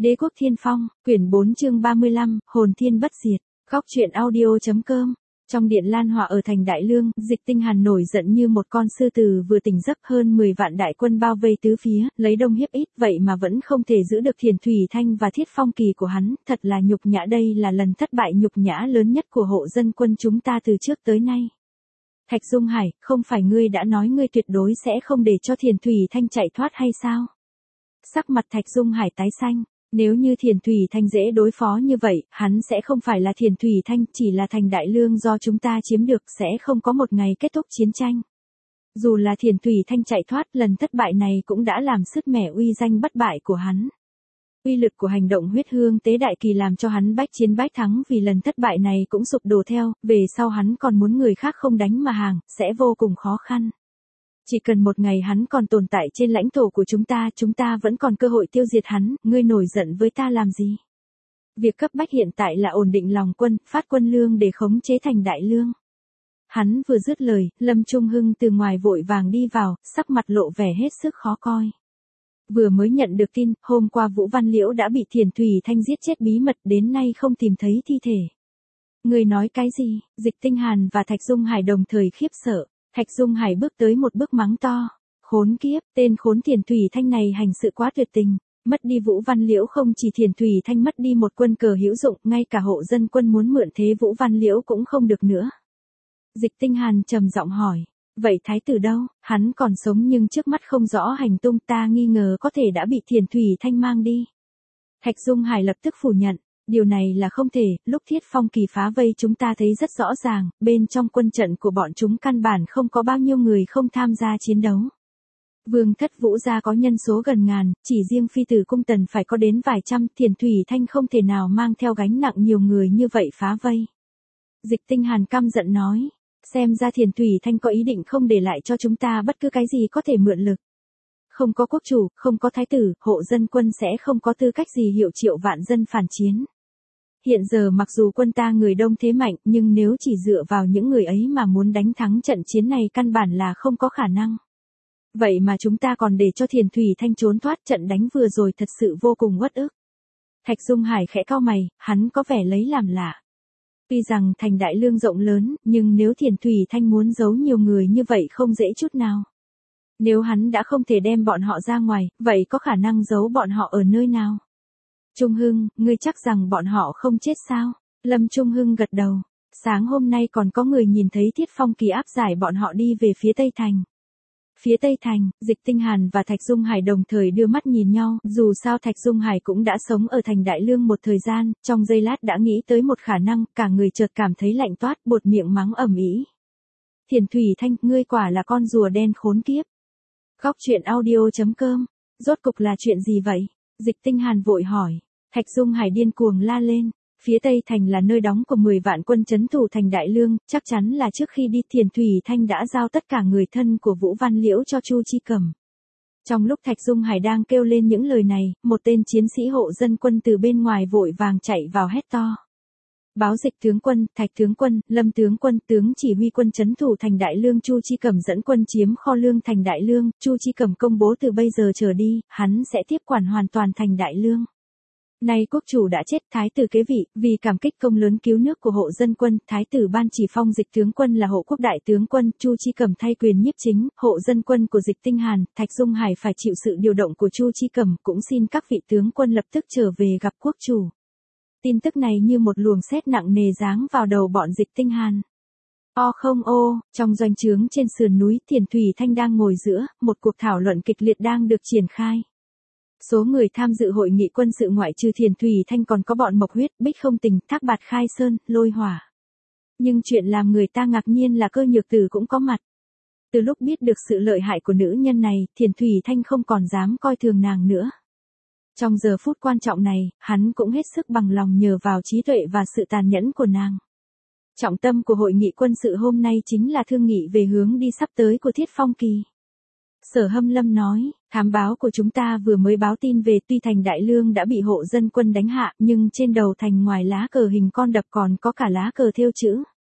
Đế quốc Thiên Phong, quyển 4 chương 35, hồn thiên bất diệt. Góc truyện audio.com. Trong điện Lan Họa ở thành Đại Lương, Dịch Tinh Hàn nổi giận như một con sư tử vừa tỉnh giấc, hơn 10 vạn đại quân bao vây tứ phía, lấy đông hiếp ít, vậy mà vẫn không thể giữ được Thiền Thủy Thanh và Thiết Phong Kỳ của hắn, thật là nhục nhã, đây là lần thất bại nhục nhã lớn nhất của hộ dân quân chúng ta từ trước tới nay. Thạch Dung Hải, không phải ngươi đã nói ngươi tuyệt đối sẽ không để cho Thiền Thủy Thanh chạy thoát hay sao? Sắc mặt Thạch Dung Hải tái xanh. Nếu như Thiền Thủy Thanh dễ đối phó như vậy, hắn sẽ không phải là Thiền Thủy Thanh, chỉ là thành Đại Lương do chúng ta chiếm được, sẽ không có một ngày kết thúc chiến tranh. Dù là Thiền Thủy Thanh chạy thoát, lần thất bại này cũng đã làm sứt mẻ uy danh bất bại của hắn. Uy lực của hành động huyết hương tế đại kỳ làm cho hắn bách chiến bách thắng, vì lần thất bại này cũng sụp đổ theo, về sau hắn còn muốn người khác không đánh mà hàng, sẽ vô cùng khó khăn. Chỉ cần một ngày hắn còn tồn tại trên lãnh thổ của chúng ta vẫn còn cơ hội tiêu diệt hắn, ngươi nổi giận với ta làm gì? Việc cấp bách hiện tại là ổn định lòng quân, phát quân lương để khống chế thành Đại Lương. Hắn vừa dứt lời, Lâm Trung Hưng từ ngoài vội vàng đi vào, sắc mặt lộ vẻ hết sức khó coi. Vừa mới nhận được tin, hôm qua Vũ Văn Liễu đã bị Thiền Thủy Thanh giết chết bí mật, đến nay không tìm thấy thi thể. Ngươi nói cái gì? Dịch Tinh Hàn và Thạch Dung Hải đồng thời khiếp sợ. Thạch Dung Hải bước tới một bước mắng to. Khốn kiếp, tên khốn Thiền Thủy Thanh này hành sự quá tuyệt tình. Mất đi Vũ Văn Liễu, không chỉ Thiền Thủy Thanh mất đi một quân cờ hữu dụng, ngay cả hộ dân quân muốn mượn thế Vũ Văn Liễu cũng không được nữa. Dịch Tinh Hàn trầm giọng hỏi. Vậy thái tử đâu? Hắn còn sống nhưng trước mắt không rõ hành tung, ta nghi ngờ có thể đã bị Thiền Thủy Thanh mang đi. Thạch Dung Hải lập tức phủ nhận. Điều này là không thể, lúc Thiết Phong Kỳ phá vây chúng ta thấy rất rõ ràng, bên trong quân trận của bọn chúng căn bản không có bao nhiêu người không tham gia chiến đấu. Vương thất Vũ gia có nhân số gần ngàn, chỉ riêng phi tử cung Tần phải có đến vài trăm, Thiền Thủy Thanh không thể nào mang theo gánh nặng nhiều người như vậy phá vây. Dịch Tinh Hàn căm giận nói, xem ra Thiền Thủy Thanh có ý định không để lại cho chúng ta bất cứ cái gì có thể mượn lực. Không có quốc chủ, không có thái tử, hộ dân quân sẽ không có tư cách gì hiệu triệu vạn dân phản chiến. Hiện giờ mặc dù quân ta người đông thế mạnh, nhưng nếu chỉ dựa vào những người ấy mà muốn đánh thắng trận chiến này căn bản là không có khả năng. Vậy mà chúng ta còn để cho Thiền Thủy Thanh trốn thoát, trận đánh vừa rồi thật sự vô cùng uất ức. Thạch Dung Hải khẽ cau mày, hắn có vẻ lấy làm lạ. Tuy rằng thành Đại Lương rộng lớn, nhưng nếu Thiền Thủy Thanh muốn giấu nhiều người như vậy không dễ chút nào. Nếu hắn đã không thể đem bọn họ ra ngoài, vậy có khả năng giấu bọn họ ở nơi nào? Trung Hưng, ngươi chắc rằng bọn họ không chết sao? Lâm Trung Hưng gật đầu. Sáng hôm nay còn có người nhìn thấy Thiết Phong Kỳ áp giải bọn họ đi về phía Tây Thành. Phía Tây Thành, Dịch Tinh Hàn và Thạch Dung Hải đồng thời đưa mắt nhìn nhau, dù sao Thạch Dung Hải cũng đã sống ở thành Đại Lương một thời gian, trong giây lát đã nghĩ tới một khả năng, cả người chợt cảm thấy lạnh toát, buột miệng mắng ầm ĩ. Thiền Thủy Thanh, ngươi quả là con rùa đen khốn kiếp. Góc truyện audio.com. Rốt cục là chuyện gì vậy? Dịch Tinh Hàn vội hỏi. Thạch Dung Hải điên cuồng la lên. Phía Tây Thành là nơi đóng của 10 vạn quân trấn thủ thành Đại Lương, chắc chắn là trước khi đi Thiền Thủy Thanh đã giao tất cả người thân của Vũ Văn Liễu cho Chu Chi Cẩm. Trong lúc Thạch Dung Hải đang kêu lên những lời này, một tên chiến sĩ hộ dân quân từ bên ngoài vội vàng chạy vào hét to. Báo Dịch tướng quân, Thạch tướng quân, Lâm tướng quân, tướng chỉ huy quân trấn thủ thành Đại Lương Chu Chi Cẩm dẫn quân chiếm kho lương thành Đại Lương, Chu Chi Cẩm công bố từ bây giờ trở đi, hắn sẽ tiếp quản hoàn toàn thành Đại Lương. Nay quốc chủ đã chết, thái tử kế vị, vì cảm kích công lớn cứu nước của hộ dân quân, thái tử ban chỉ phong Dịch tướng quân là hộ quốc đại tướng quân, Chu Chi Cẩm thay quyền nhiếp chính, hộ dân quân của Dịch Tinh Hàn, Thạch Dung Hải phải chịu sự điều động của Chu Chi Cẩm, cũng xin các vị tướng quân lập tức trở về gặp quốc chủ. Tin tức này như một luồng sét nặng nề giáng vào đầu bọn Dịch Tinh Hàn. Trong doanh trướng trên sườn núi, Thiền Thủy Thanh đang ngồi giữa, một cuộc thảo luận kịch liệt đang được triển khai. Số người tham dự hội nghị quân sự ngoại trừ Thiền Thủy Thanh còn có bọn Mộc Huyết, Bích Không Tình, Thác Bạt Khai Sơn, Lôi Hỏa. Nhưng chuyện làm người ta ngạc nhiên là Cơ Nhược Tử cũng có mặt. Từ lúc biết được sự lợi hại của nữ nhân này, Thiền Thủy Thanh không còn dám coi thường nàng nữa. Trong giờ phút quan trọng này, hắn cũng hết sức bằng lòng nhờ vào trí tuệ và sự tàn nhẫn của nàng. Trọng tâm của hội nghị quân sự hôm nay chính là thương nghị về hướng đi sắp tới của Thiết Phong Kỳ. Sở Hâm Lâm nói, thám báo của chúng ta vừa mới báo tin về, tuy thành Đại Lương đã bị hộ dân quân đánh hạ, nhưng trên đầu thành ngoài lá cờ hình con đập còn có cả lá cờ thêu chữ.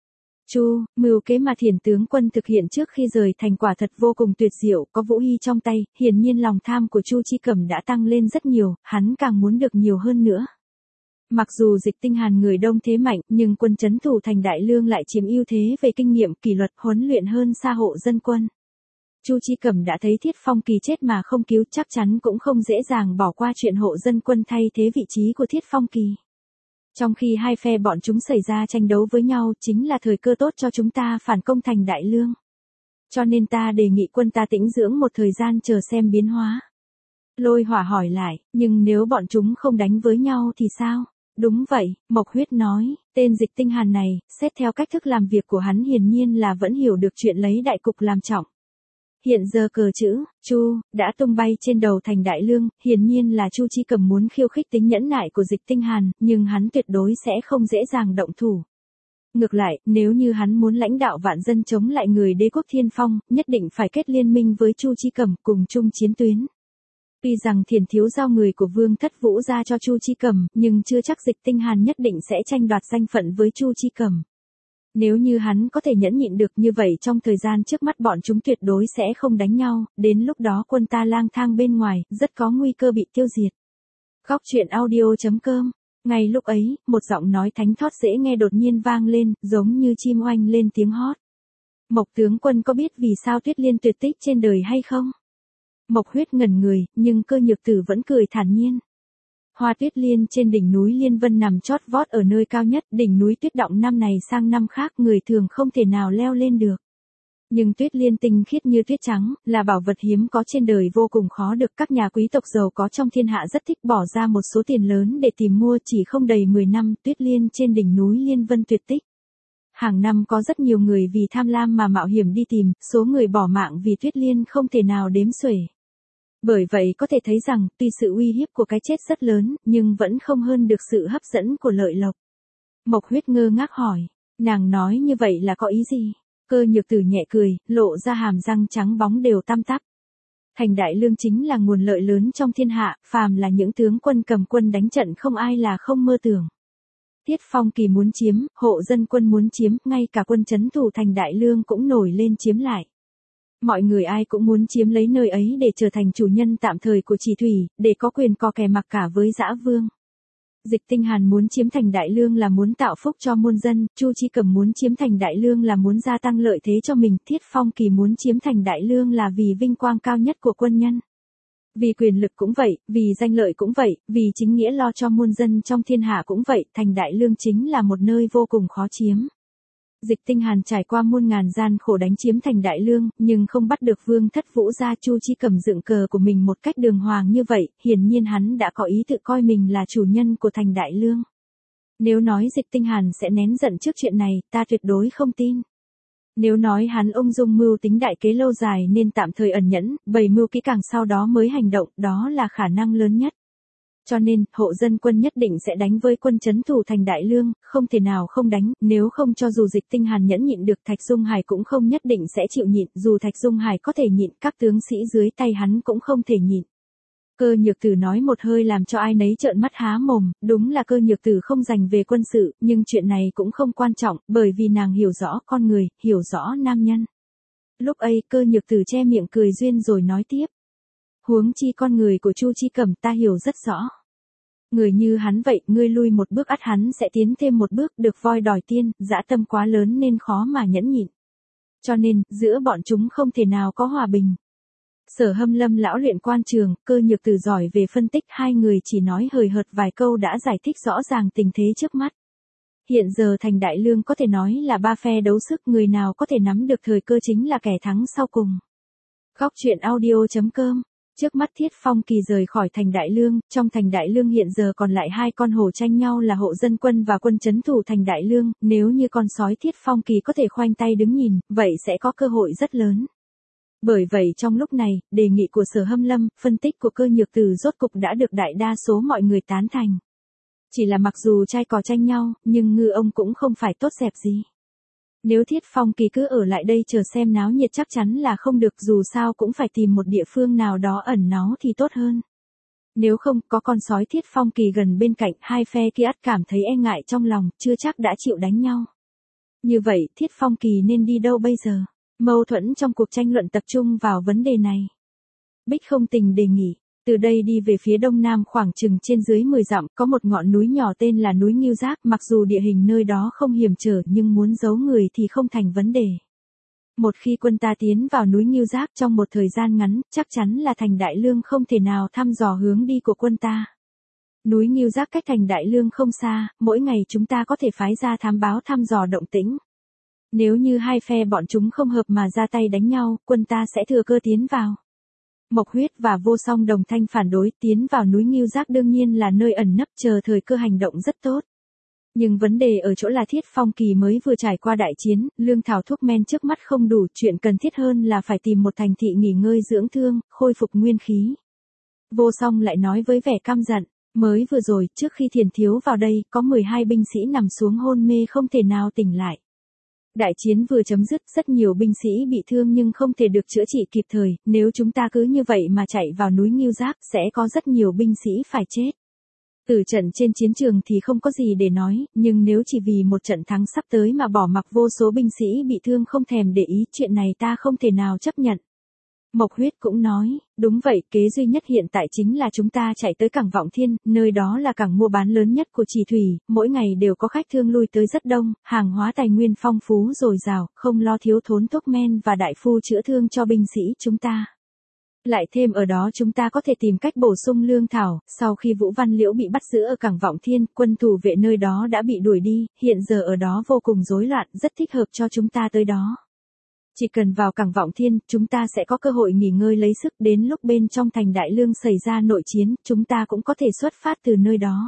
Chu, mưu kế mà Thiển tướng quân thực hiện trước khi rời thành quả thật vô cùng tuyệt diệu, có Vũ Hy trong tay, hiển nhiên lòng tham của Chu Chi Cẩm đã tăng lên rất nhiều, hắn càng muốn được nhiều hơn nữa. Mặc dù Dịch Tinh Hàn người đông thế mạnh, nhưng quân trấn thủ thành Đại Lương lại chiếm ưu thế về kinh nghiệm kỷ luật huấn luyện hơn xa Hộ Dân quân. Chu Chi Cẩm đã thấy Thiết Phong Kỳ chết mà không cứu, chắc chắn cũng không dễ dàng bỏ qua chuyện Hộ Dân quân thay thế vị trí của Thiết Phong Kỳ. Trong khi hai phe bọn chúng xảy ra tranh đấu với nhau chính là thời cơ tốt cho chúng ta phản công thành Đại Lương. Cho nên ta đề nghị quân ta tĩnh dưỡng một thời gian chờ xem biến hóa. Lôi Hỏa hỏi lại, nhưng nếu bọn chúng không đánh với nhau thì sao? Đúng vậy, Mộc Huyết nói, tên Dịch Tinh Hàn này, xét theo cách thức làm việc của hắn hiển nhiên là vẫn hiểu được chuyện lấy đại cục làm trọng. Hiện giờ cờ chữ, Chu, đã tung bay trên đầu thành Đại Lương, hiển nhiên là Chu Chi Cẩm muốn khiêu khích tính nhẫn nại của Dịch Tinh Hàn, nhưng hắn tuyệt đối sẽ không dễ dàng động thủ. Ngược lại, nếu như hắn muốn lãnh đạo vạn dân chống lại người đế quốc Thiên Phong, nhất định phải kết liên minh với Chu Chi Cẩm cùng chung chiến tuyến. Tuy rằng Thiển thiếu giao người của Vương Thất Vũ ra cho Chu Chi Cẩm, nhưng chưa chắc Dịch Tinh Hàn nhất định sẽ tranh đoạt danh phận với Chu Chi Cẩm. Nếu như hắn có thể nhẫn nhịn được như vậy trong thời gian trước mắt bọn chúng tuyệt đối sẽ không đánh nhau, đến lúc đó quân ta lang thang bên ngoài, rất có nguy cơ bị tiêu diệt. Góc truyện audio.com. Ngay lúc ấy, một giọng nói thánh thót dễ nghe đột nhiên vang lên, giống như chim oanh lên tiếng hót. Mộc tướng quân có biết vì sao Tuyết Liên tuyệt tích trên đời hay không? Mộc Huyết ngẩn người, nhưng Cơ Nhược Tử vẫn cười thản nhiên. Hoa Tuyết Liên trên đỉnh núi Liên Vân nằm chót vót ở nơi cao nhất, đỉnh núi tuyết động năm này sang năm khác người thường không thể nào leo lên được. Nhưng Tuyết Liên tinh khiết như tuyết trắng, là bảo vật hiếm có trên đời vô cùng khó được, các nhà quý tộc giàu có trong thiên hạ rất thích bỏ ra một số tiền lớn để tìm mua, chỉ không đầy 10 năm Tuyết Liên trên đỉnh núi Liên Vân tuyệt tích. Hàng năm có rất nhiều người vì tham lam mà mạo hiểm đi tìm, số người bỏ mạng vì Tuyết Liên không thể nào đếm xuể. Bởi vậy có thể thấy rằng, tuy sự uy hiếp của cái chết rất lớn, nhưng vẫn không hơn được sự hấp dẫn của lợi lộc. Mộc Huyết ngơ ngác hỏi, nàng nói như vậy là có ý gì? Cơ Nhược Tử nhẹ cười, lộ ra hàm răng trắng bóng đều tăm tắp. Thành Đại Lương chính là nguồn lợi lớn trong thiên hạ, phàm là những tướng quân cầm quân đánh trận không ai là không mơ tưởng. Thiết Phong Kỳ muốn chiếm, Hộ Dân quân muốn chiếm, ngay cả quân trấn thủ thành Đại Lương cũng nổi lên chiếm lại. Mọi người ai cũng muốn chiếm lấy nơi ấy để trở thành chủ nhân tạm thời của Chỉ Thủy, để có quyền co kè mặc cả với Dã Vương. Dịch Tinh Hàn muốn chiếm thành Đại Lương là muốn tạo phúc cho muôn dân, Chu Chi Cẩm muốn chiếm thành Đại Lương là muốn gia tăng lợi thế cho mình, Thiết Phong Kỳ muốn chiếm thành Đại Lương là vì vinh quang cao nhất của quân nhân. Vì quyền lực cũng vậy, vì danh lợi cũng vậy, vì chính nghĩa lo cho muôn dân trong thiên hạ cũng vậy, thành Đại Lương chính là một nơi vô cùng khó chiếm. Dịch Tinh Hàn trải qua muôn ngàn gian khổ đánh chiếm thành Đại Lương, nhưng không bắt được Vương Thất Vũ ra. Chu Chi Cẩm dựng cờ của mình một cách đường hoàng như vậy, hiển nhiên hắn đã có ý tự coi mình là chủ nhân của thành Đại Lương. Nếu nói Dịch Tinh Hàn sẽ nén giận trước chuyện này, ta tuyệt đối không tin. Nếu nói hắn ung dung mưu tính đại kế lâu dài nên tạm thời ẩn nhẫn, bày mưu kỹ càng sau đó mới hành động, đó là khả năng lớn nhất. Cho nên, Hộ Dân quân nhất định sẽ đánh với quân trấn thủ thành Đại Lương, không thể nào không đánh, nếu không cho dù Dịch Tinh Hàn nhẫn nhịn được Thạch Dung Hải cũng không nhất định sẽ chịu nhịn, dù Thạch Dung Hải có thể nhịn, các tướng sĩ dưới tay hắn cũng không thể nhịn. Cơ Nhược Tử nói một hơi làm cho ai nấy trợn mắt há mồm, đúng là Cơ Nhược Tử không dành về quân sự, nhưng chuyện này cũng không quan trọng, bởi vì nàng hiểu rõ con người, hiểu rõ nam nhân. Lúc ấy Cơ Nhược Tử che miệng cười duyên rồi nói tiếp. Huống chi con người của Chu Chi Cẩm ta hiểu rất rõ. Người như hắn vậy, ngươi lui một bước ắt hắn sẽ tiến thêm một bước, được voi đòi tiên, dã tâm quá lớn nên khó mà nhẫn nhịn. Cho nên, giữa bọn chúng không thể nào có hòa bình. Sở Hâm Lâm lão luyện quan trường, Cơ Nhược Tử giỏi về phân tích, hai người chỉ nói hời hợt vài câu đã giải thích rõ ràng tình thế trước mắt. Hiện giờ thành Đại Lương có thể nói là ba phe đấu sức, người nào có thể nắm được thời cơ chính là kẻ thắng sau cùng. Góc truyện audio.com. Trước mắt Thiết Phong Kỳ rời khỏi thành Đại Lương, trong thành Đại Lương hiện giờ còn lại hai con hổ tranh nhau là Hộ Dân quân và quân trấn thủ thành Đại Lương, nếu như con sói Thiết Phong Kỳ có thể khoanh tay đứng nhìn, vậy sẽ có cơ hội rất lớn. Bởi vậy trong lúc này, đề nghị của Sở Hâm Lâm, phân tích của Cơ Nhược Tử rốt cục đã được đại đa số mọi người tán thành. Chỉ là mặc dù trai cò tranh nhau, nhưng ngư ông cũng không phải tốt dẹp gì. Nếu Thiết Phong Kỳ cứ ở lại đây chờ xem náo nhiệt chắc chắn là không được, dù sao cũng phải tìm một địa phương nào đó ẩn náu thì tốt hơn. Nếu không, có con sói Thiết Phong Kỳ gần bên cạnh, hai phe kia ắt cảm thấy e ngại trong lòng, chưa chắc đã chịu đánh nhau. Như vậy, Thiết Phong Kỳ nên đi đâu bây giờ? Mâu thuẫn trong cuộc tranh luận tập trung vào vấn đề này. Bích Không Tình đề nghị, từ đây đi về phía đông nam khoảng chừng trên dưới 10 dặm, có một ngọn núi nhỏ tên là núi Ngưu Giác, mặc dù địa hình nơi đó không hiểm trở nhưng muốn giấu người thì không thành vấn đề. Một khi quân ta tiến vào núi Ngưu Giác trong một thời gian ngắn, chắc chắn là thành Đại Lương không thể nào thăm dò hướng đi của quân ta. Núi Ngưu Giác cách thành Đại Lương không xa, mỗi ngày chúng ta có thể phái ra thám báo thăm dò động tĩnh. Nếu như hai phe bọn chúng không hợp mà ra tay đánh nhau, quân ta sẽ thừa cơ tiến vào. Mộc Huyết và Vô Song đồng thanh phản đối, tiến vào núi Ngưu Giác đương nhiên là nơi ẩn nấp chờ thời cơ hành động rất tốt. Nhưng vấn đề ở chỗ là Thiết Phong Kỳ mới vừa trải qua đại chiến, lương thảo thuốc men trước mắt không đủ, chuyện cần thiết hơn là phải tìm một thành thị nghỉ ngơi dưỡng thương, khôi phục nguyên khí. Vô Song lại nói với vẻ căm giận, mới vừa rồi, trước khi Thiền Thiếu vào đây, có 12 binh sĩ nằm xuống hôn mê không thể nào tỉnh lại. Đại chiến vừa chấm dứt, rất nhiều binh sĩ bị thương nhưng không thể được chữa trị kịp thời, nếu chúng ta cứ như vậy mà chạy vào núi Ngưu Giác, sẽ có rất nhiều binh sĩ phải chết. Tử trận trên chiến trường thì không có gì để nói, nhưng nếu chỉ vì một trận thắng sắp tới mà bỏ mặc vô số binh sĩ bị thương không thèm để ý, chuyện này ta không thể nào chấp nhận. Mộc Huyết cũng nói, đúng vậy, kế duy nhất hiện tại chính là chúng ta chạy tới cảng Vọng Thiên, nơi đó là cảng mua bán lớn nhất của Chỉ Thủy, mỗi ngày đều có khách thương lui tới rất đông, hàng hóa tài nguyên phong phú dồi dào, không lo thiếu thốn thuốc men và đại phu chữa thương cho binh sĩ chúng ta. Lại thêm ở đó chúng ta có thể tìm cách bổ sung lương thảo, sau khi Vũ Văn Liễu bị bắt giữ ở cảng Vọng Thiên, quân thủ vệ nơi đó đã bị đuổi đi, hiện giờ ở đó vô cùng rối loạn, rất thích hợp cho chúng ta tới đó. Chỉ cần vào cảng Vọng Thiên, chúng ta sẽ có cơ hội nghỉ ngơi lấy sức, đến lúc bên trong thành Đại Lương xảy ra nội chiến, chúng ta cũng có thể xuất phát từ nơi đó.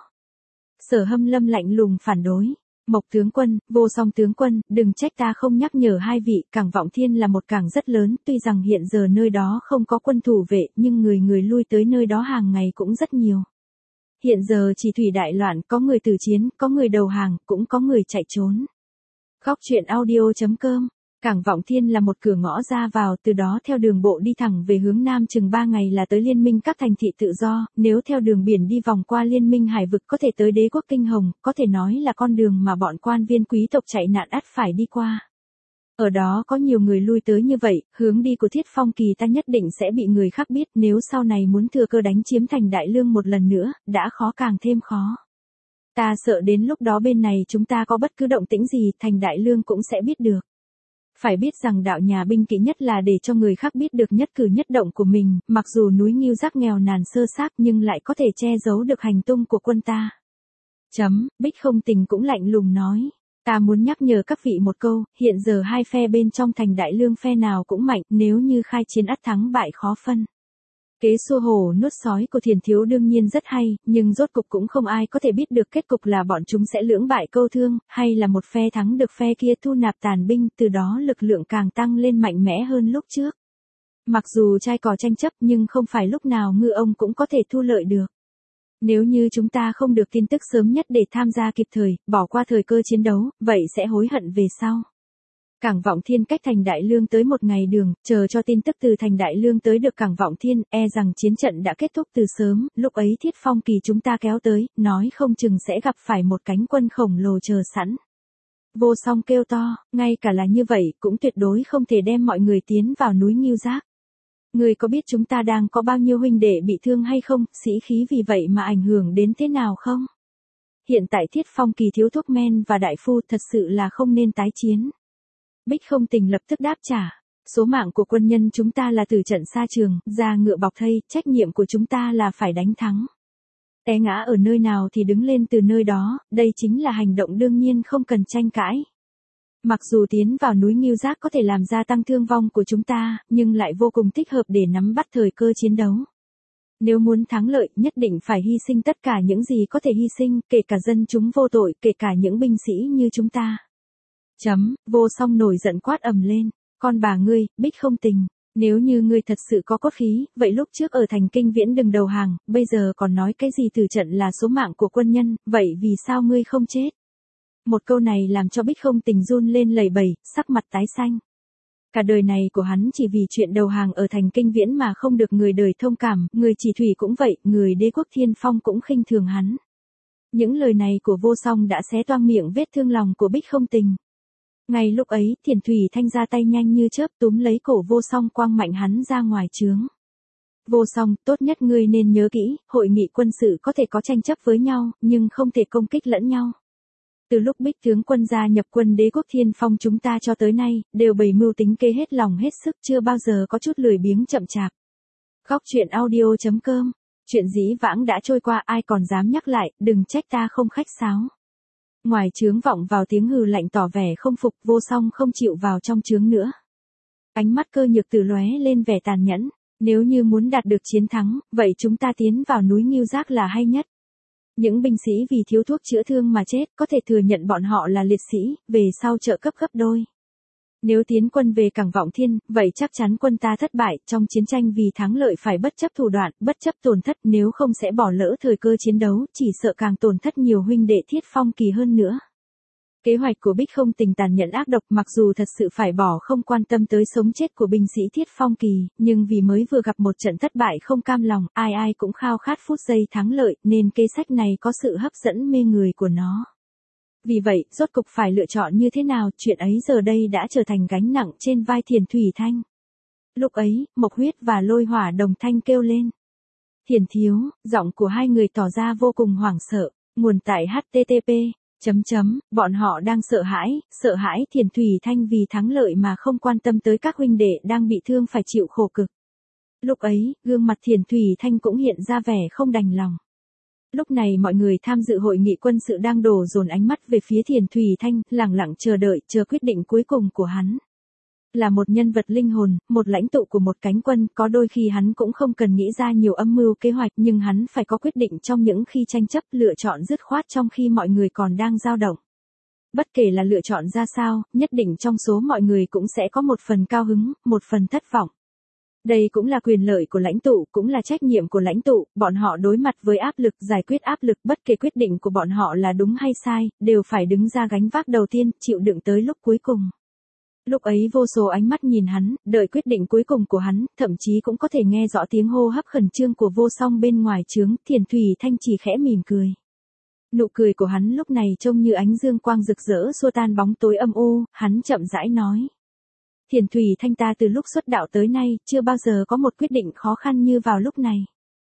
Sở Hâm Lâm lạnh lùng phản đối. Mộc tướng quân, Vô Song tướng quân, đừng trách ta không nhắc nhở hai vị, cảng Vọng Thiên là một cảng rất lớn, tuy rằng hiện giờ nơi đó không có quân thủ vệ, nhưng người lui tới nơi đó hàng ngày cũng rất nhiều. Hiện giờ Chỉ Thủy đại loạn, có người từ chiến, có người đầu hàng, cũng có người chạy trốn. Góc truyện audio.com. Cảng Vọng Thiên là một cửa ngõ ra vào, từ đó theo đường bộ đi thẳng về hướng nam chừng 3 ngày là tới liên minh các thành thị tự do, nếu theo đường biển đi vòng qua liên minh hải vực có thể tới đế quốc Kinh Hồng, có thể nói là con đường mà bọn quan viên quý tộc chạy nạn ắt phải đi qua. Ở đó có nhiều người lui tới như vậy, hướng đi của Thiết Phong Kỳ ta nhất định sẽ bị người khác biết, nếu sau này muốn thừa cơ đánh chiếm thành Đại Lương một lần nữa, đã khó càng thêm khó. Ta sợ đến lúc đó bên này chúng ta có bất cứ động tĩnh gì, thành Đại Lương cũng sẽ biết được. Phải biết rằng đạo nhà binh kỵ nhất là để cho người khác biết được nhất cử nhất động của mình, mặc dù núi Ngưu Giác nghèo nàn sơ xác nhưng lại có thể che giấu được hành tung của quân ta. Bích Không Tình cũng lạnh lùng nói, ta muốn nhắc nhở các vị một câu, hiện giờ hai phe bên trong thành Đại Lương phe nào cũng mạnh, nếu như khai chiến ắt thắng bại khó phân. Kế xua hổ nuốt sói của Thiền Thiếu đương nhiên rất hay, nhưng rốt cục cũng không ai có thể biết được kết cục là bọn chúng sẽ lưỡng bại câu thương, hay là một phe thắng được phe kia thu nạp tàn binh, từ đó lực lượng càng tăng lên mạnh mẽ hơn lúc trước. Mặc dù trai cò tranh chấp nhưng không phải lúc nào ngư ông cũng có thể thu lợi được. Nếu như chúng ta không được tin tức sớm nhất để tham gia kịp thời, bỏ qua thời cơ chiến đấu, vậy sẽ hối hận về sau. Cảng Vọng Thiên cách thành Đại Lương tới một ngày đường, chờ cho tin tức từ thành Đại Lương tới được cảng Vọng Thiên, e rằng chiến trận đã kết thúc từ sớm, lúc ấy Thiết Phong Kỳ chúng ta kéo tới, nói không chừng sẽ gặp phải một cánh quân khổng lồ chờ sẵn. Vô Song kêu to, ngay cả là như vậy, cũng tuyệt đối không thể đem mọi người tiến vào núi Ngưu Giác. Người có biết chúng ta đang có bao nhiêu huynh đệ bị thương hay không, sĩ khí vì vậy mà ảnh hưởng đến thế nào không? Hiện tại Thiết Phong Kỳ thiếu thuốc men và đại phu, thật sự là không nên tái chiến. Bích Không Tình lập tức đáp trả, số mạng của quân nhân chúng ta là tử trận xa trường, ra ngựa bọc thây, trách nhiệm của chúng ta là phải đánh thắng. Té ngã ở nơi nào thì đứng lên từ nơi đó, đây chính là hành động đương nhiên không cần tranh cãi. Mặc dù tiến vào núi Ngưu Giác có thể làm gia tăng thương vong của chúng ta, nhưng lại vô cùng thích hợp để nắm bắt thời cơ chiến đấu. Nếu muốn thắng lợi, nhất định phải hy sinh tất cả những gì có thể hy sinh, kể cả dân chúng vô tội, kể cả những binh sĩ như chúng ta. Vô Song nổi giận quát ầm lên, con bà ngươi, Bích Không Tình, nếu như ngươi thật sự có cốt khí, vậy lúc trước ở thành Kinh Viễn đừng đầu hàng, bây giờ còn nói cái gì tử trận là số mạng của quân nhân, vậy vì sao ngươi không chết? Một câu này làm cho Bích Không Tình run lên lẩy bẩy, sắc mặt tái xanh. Cả đời này của hắn chỉ vì chuyện đầu hàng ở thành Kinh Viễn mà không được người đời thông cảm, người Chỉ Thủy cũng vậy, người đế quốc Thiên Phong cũng khinh thường hắn. Những lời này của Vô Song đã xé toang miệng vết thương lòng của Bích Không Tình. Ngay lúc ấy, Thiền Thủy Thanh ra tay nhanh như chớp túm lấy cổ Vô Song quăng mạnh hắn ra ngoài trướng. Vô Song, tốt nhất ngươi nên nhớ kỹ, hội nghị quân sự có thể có tranh chấp với nhau, nhưng không thể công kích lẫn nhau. Từ lúc Bích tướng quân gia nhập quân Đế quốc Thiên Phong chúng ta cho tới nay, đều bày mưu tính kế hết lòng hết sức, chưa bao giờ có chút lười biếng chậm chạp. Góc truyện audio.com. Chuyện dĩ vãng đã trôi qua, ai còn dám nhắc lại, đừng trách ta không khách sáo. Ngoài trướng vọng vào tiếng hừ lạnh tỏ vẻ không phục, Vô Song không chịu vào trong trướng nữa. Ánh mắt Cơ Nhược Tử lóe lên vẻ tàn nhẫn, nếu như muốn đạt được chiến thắng, vậy chúng ta tiến vào núi Ngưu Giác là hay nhất. Những binh sĩ vì thiếu thuốc chữa thương mà chết, có thể thừa nhận bọn họ là liệt sĩ, về sau trợ cấp gấp đôi. Nếu tiến quân về cảng Vọng Thiên, vậy chắc chắn quân ta thất bại, trong chiến tranh vì thắng lợi phải bất chấp thủ đoạn, bất chấp tổn thất, nếu không sẽ bỏ lỡ thời cơ chiến đấu, chỉ sợ càng tổn thất nhiều huynh đệ Thiết Phong Kỳ hơn nữa. Kế hoạch của Bích không tình tàn nhẫn ác độc, mặc dù thật sự phải bỏ không quan tâm tới sống chết của binh sĩ Thiết Phong Kỳ, nhưng vì mới vừa gặp một trận thất bại không cam lòng, ai ai cũng khao khát phút giây thắng lợi, nên kế sách này có sự hấp dẫn mê người của nó. Vì vậy, rốt cục phải lựa chọn như thế nào, chuyện ấy giờ đây đã trở thành gánh nặng trên vai Thiền Thủy Thanh. Lúc ấy, Mộc Huyết và Lôi Hỏa đồng thanh kêu lên. Thiền thiếu, giọng của hai người tỏ ra vô cùng hoảng sợ, nguồn tại http. Bọn họ đang sợ hãi Thiền Thủy Thanh vì thắng lợi mà không quan tâm tới các huynh đệ đang bị thương phải chịu khổ cực. Lúc ấy, gương mặt Thiền Thủy Thanh cũng hiện ra vẻ không đành lòng. Lúc này mọi người tham dự hội nghị quân sự đang đổ dồn ánh mắt về phía Thiền Thủy Thanh, lẳng lặng chờ đợi, chờ quyết định cuối cùng của hắn. Là một nhân vật linh hồn, một lãnh tụ của một cánh quân, có đôi khi hắn cũng không cần nghĩ ra nhiều âm mưu kế hoạch, nhưng hắn phải có quyết định trong những khi tranh chấp, lựa chọn dứt khoát trong khi mọi người còn đang dao động. Bất kể là lựa chọn ra sao, nhất định trong số mọi người cũng sẽ có một phần cao hứng, một phần thất vọng. Đây cũng là quyền lợi của lãnh tụ, cũng là trách nhiệm của lãnh tụ, bọn họ đối mặt với áp lực, giải quyết áp lực, bất kể quyết định của bọn họ là đúng hay sai, đều phải đứng ra gánh vác đầu tiên, chịu đựng tới lúc cuối cùng. Lúc ấy vô số ánh mắt nhìn hắn, đợi quyết định cuối cùng của hắn, thậm chí cũng có thể nghe rõ tiếng hô hấp khẩn trương của Vô Song bên ngoài trướng, Thiền Thủy Thanh chỉ khẽ mỉm cười. Nụ cười của hắn lúc này trông như ánh dương quang rực rỡ xua tan bóng tối âm u, hắn chậm rãi nói. Thiền Thủy Thanh, ta từ lúc xuất đạo tới nay, chưa bao giờ có một quyết định khó khăn như vào lúc này.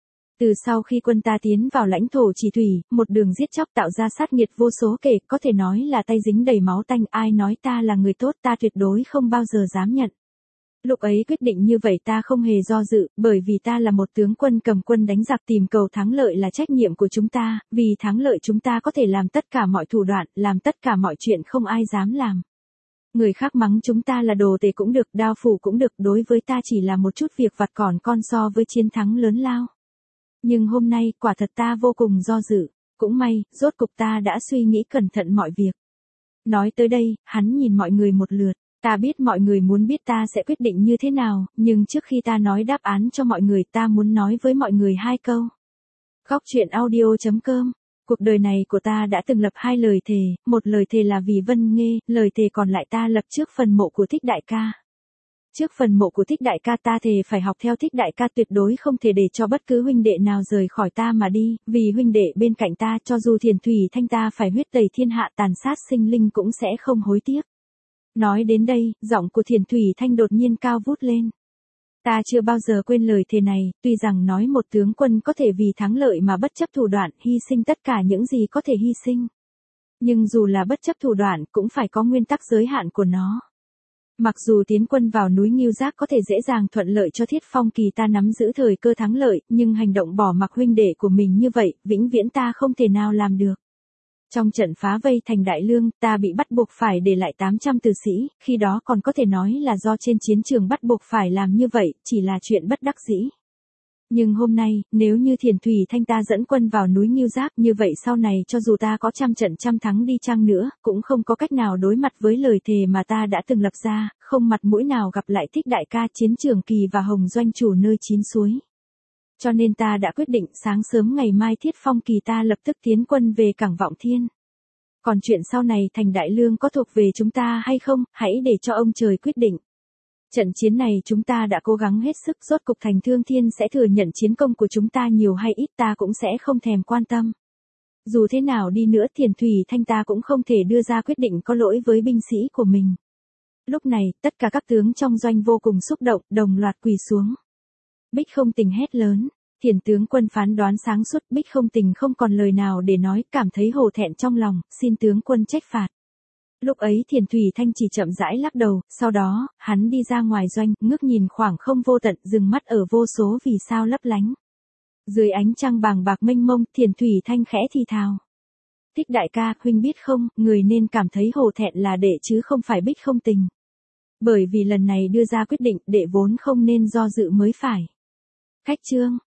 Từ sau khi quân ta tiến vào lãnh thổ Chỉ Thủy, một đường giết chóc tạo ra sát nghiệt vô số kể, có thể nói là tay dính đầy máu tanh, ai nói ta là người tốt ta tuyệt đối không bao giờ dám nhận. Lúc ấy quyết định như vậy ta không hề do dự, bởi vì ta là một tướng quân cầm quân đánh giặc, tìm cầu thắng lợi là trách nhiệm của chúng ta, vì thắng lợi chúng ta có thể làm tất cả mọi thủ đoạn, làm tất cả mọi chuyện không ai dám làm. Người khác mắng chúng ta là đồ tể cũng được, đao phủ cũng được, đối với ta chỉ là một chút việc vặt còn con so với chiến thắng lớn lao. Nhưng hôm nay, quả thật ta vô cùng do dự, cũng may, rốt cục ta đã suy nghĩ cẩn thận mọi việc. Nói tới đây, hắn nhìn mọi người một lượt, ta biết mọi người muốn biết ta sẽ quyết định như thế nào, nhưng trước khi ta nói đáp án cho mọi người ta muốn nói với mọi người hai câu. Góc truyện audio.com. Cuộc đời này của ta đã từng lập hai lời thề, một lời thề là vì Vân Nghê, lời thề còn lại ta lập trước phần mộ của Thích đại ca. Trước phần mộ của Thích đại ca ta thề phải học theo Thích đại ca, tuyệt đối không thể để cho bất cứ huynh đệ nào rời khỏi ta mà đi, vì huynh đệ bên cạnh ta, cho dù Thiền Thủy Thanh ta phải huyết tẩy thiên hạ tàn sát sinh linh cũng sẽ không hối tiếc. Nói đến đây, giọng của Thiền Thủy Thanh đột nhiên cao vút lên. Ta chưa bao giờ quên lời thề này, tuy rằng nói một tướng quân có thể vì thắng lợi mà bất chấp thủ đoạn, hy sinh tất cả những gì có thể hy sinh. Nhưng dù là bất chấp thủ đoạn, cũng phải có nguyên tắc giới hạn của nó. Mặc dù tiến quân vào núi Ngưu Giác có thể dễ dàng thuận lợi cho Thiết Phong Kỳ ta nắm giữ thời cơ thắng lợi, nhưng hành động bỏ mặc huynh đệ của mình như vậy, vĩnh viễn ta không thể nào làm được. Trong trận phá vây thành Đại Lương, ta bị bắt buộc phải để lại 800 tử sĩ, khi đó còn có thể nói là do trên chiến trường bắt buộc phải làm như vậy, chỉ là chuyện bất đắc dĩ. Nhưng hôm nay, nếu như Thiền Thủy Thanh ta dẫn quân vào núi Ngưu Giác, như vậy sau này cho dù ta có trăm trận trăm thắng đi chăng nữa, cũng không có cách nào đối mặt với lời thề mà ta đã từng lập ra, không mặt mũi nào gặp lại Thích đại ca, Chiến Trường Kỳ và Hồng Doanh chủ nơi chín suối. Cho nên ta đã quyết định sáng sớm ngày mai Thiết Phong Kỳ ta lập tức tiến quân về cảng Vọng Thiên. Còn chuyện sau này thành Đại Lương có thuộc về chúng ta hay không, hãy để cho ông trời quyết định. Trận chiến này chúng ta đã cố gắng hết sức, rốt cục thành Thương Thiên sẽ thừa nhận chiến công của chúng ta nhiều hay ít ta cũng sẽ không thèm quan tâm. Dù thế nào đi nữa Thiền Thủy Thanh ta cũng không thể đưa ra quyết định có lỗi với binh sĩ của mình. Lúc này, tất cả các tướng trong doanh vô cùng xúc động, đồng loạt quỳ xuống. Bích Không Tình hét lớn. Thiền tướng quân phán đoán sáng suốt, Bích Không Tình không còn lời nào để nói, cảm thấy hổ thẹn trong lòng, xin tướng quân trách phạt. Lúc ấy Thiền Thủy Thanh chỉ chậm rãi lắc đầu, sau đó, hắn đi ra ngoài doanh, ngước nhìn khoảng không vô tận, dừng mắt ở vô số vì sao lấp lánh. Dưới ánh trăng bàng bạc mênh mông, Thiền Thủy Thanh khẽ thì thào. Thích đại ca, huynh biết không, người nên cảm thấy hổ thẹn là đệ chứ không phải Bích Không Tình. Bởi vì lần này đưa ra quyết định, đệ vốn không nên do dự mới phải. Khách trương.